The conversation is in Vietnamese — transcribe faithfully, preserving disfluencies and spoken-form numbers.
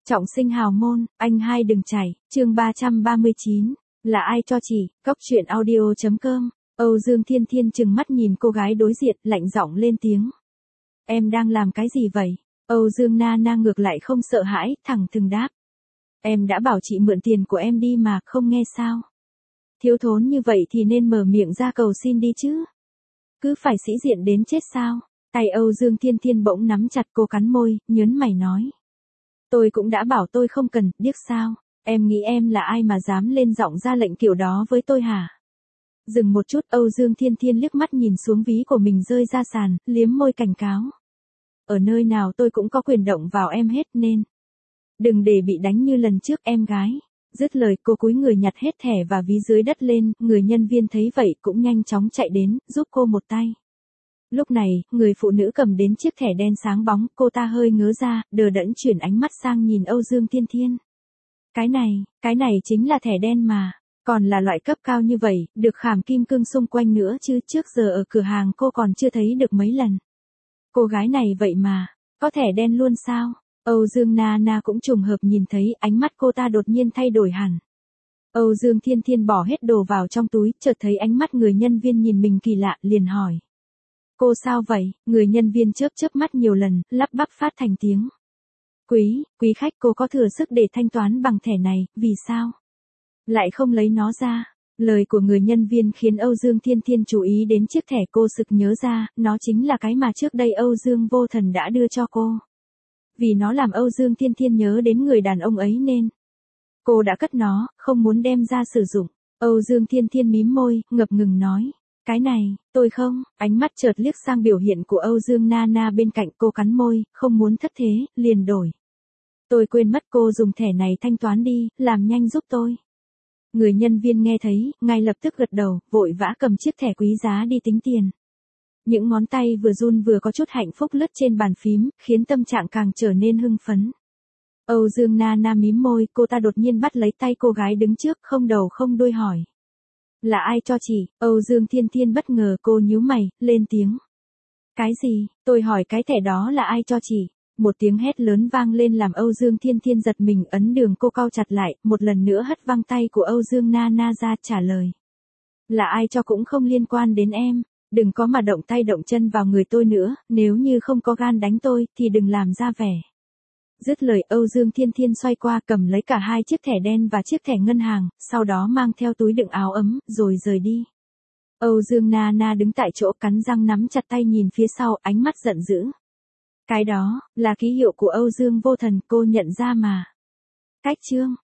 Trọng sinh hào môn, anh hai đừng chảy, chương ba trăm ba mươi chín, là ai cho chị, cóc truyện audio chấm com. Âu Dương Thiên Thiên trừng mắt nhìn cô gái đối diện, lạnh giọng lên tiếng. Em đang làm cái gì vậy? Âu Dương Na Na ngược lại không sợ hãi, thẳng thừng đáp. Em đã bảo chị mượn tiền của em đi mà, không nghe sao? Thiếu thốn như vậy thì nên mở miệng ra cầu xin đi chứ. Cứ phải sĩ diện đến chết sao? Tay Âu Dương Thiên Thiên bỗng nắm chặt cô, cắn môi, nhớn mày nói. Tôi cũng đã bảo tôi không cần, điếc sao? Em nghĩ em là ai mà dám lên giọng ra lệnh kiểu đó với tôi hả? Dừng một chút, Âu Dương Thiên Thiên liếc mắt nhìn xuống ví của mình rơi ra sàn, liếm môi cảnh cáo. Ở nơi nào tôi cũng có quyền động vào em hết nên. Đừng để bị đánh như lần trước em gái. Dứt lời, cô cúi người nhặt hết thẻ và ví dưới đất lên, người nhân viên thấy vậy cũng nhanh chóng chạy đến, giúp cô một tay. Lúc này, người phụ nữ cầm đến chiếc thẻ đen sáng bóng, cô ta hơi ngớ ra, đờ đẫn chuyển ánh mắt sang nhìn Âu Dương Thiên Thiên. Cái này, cái này chính là thẻ đen mà, còn là loại cấp cao như vậy, được khảm kim cương xung quanh nữa chứ, trước giờ ở cửa hàng cô còn chưa thấy được mấy lần. Cô gái này vậy mà, có thẻ đen luôn sao? Âu Dương Na Na cũng trùng hợp nhìn thấy, ánh mắt cô ta đột nhiên thay đổi hẳn. Âu Dương Thiên Thiên bỏ hết đồ vào trong túi, chợt thấy ánh mắt người nhân viên nhìn mình kỳ lạ, liền hỏi. Cô sao vậy? Người nhân viên chớp chớp mắt nhiều lần, lắp bắp phát thành tiếng. Quý, quý khách, cô có thừa sức để thanh toán bằng thẻ này, vì sao? Lại không lấy nó ra. Lời của người nhân viên khiến Âu Dương Thiên Thiên chú ý đến chiếc thẻ, cô sực nhớ ra, nó chính là cái mà trước đây Âu Dương Vô Thần đã đưa cho cô. Vì nó làm Âu Dương Thiên Thiên nhớ đến người đàn ông ấy nên cô đã cất nó, không muốn đem ra sử dụng. Âu Dương Thiên Thiên mím môi, ngập ngừng nói. Cái này, tôi không, ánh mắt chợt liếc sang biểu hiện của Âu Dương Na Na bên cạnh, cô cắn môi, không muốn thất thế, liền đổi. Tôi quên mất, cô dùng thẻ này thanh toán đi, làm nhanh giúp tôi. Người nhân viên nghe thấy, ngay lập tức gật đầu, vội vã cầm chiếc thẻ quý giá đi tính tiền. Những ngón tay vừa run vừa có chút hạnh phúc lướt trên bàn phím, khiến tâm trạng càng trở nên hưng phấn. Âu Dương Na Na mím môi, cô ta đột nhiên bắt lấy tay cô gái đứng trước, không đầu không đuôi hỏi. Là ai cho chị? Âu Dương Thiên Thiên bất ngờ, cô nhíu mày, lên tiếng. Cái gì? Tôi hỏi cái thẻ đó là ai cho chị? Một tiếng hét lớn vang lên làm Âu Dương Thiên Thiên giật mình, ấn đường cô cau chặt lại, một lần nữa hất văng tay của Âu Dương Na Na ra, trả lời. Là ai cho cũng không liên quan đến em, đừng có mà động tay động chân vào người tôi nữa, nếu như không có gan đánh tôi, thì đừng làm ra vẻ. Dứt lời, Âu Dương Thiên Thiên xoay qua, cầm lấy cả hai chiếc thẻ đen và chiếc thẻ ngân hàng, sau đó mang theo túi đựng áo ấm, rồi rời đi. Âu Dương Na Na đứng tại chỗ, cắn răng nắm chặt tay nhìn phía sau, ánh mắt giận dữ. Cái đó, là ký hiệu của Âu Dương Vô Thần, cô nhận ra mà. Cách chương.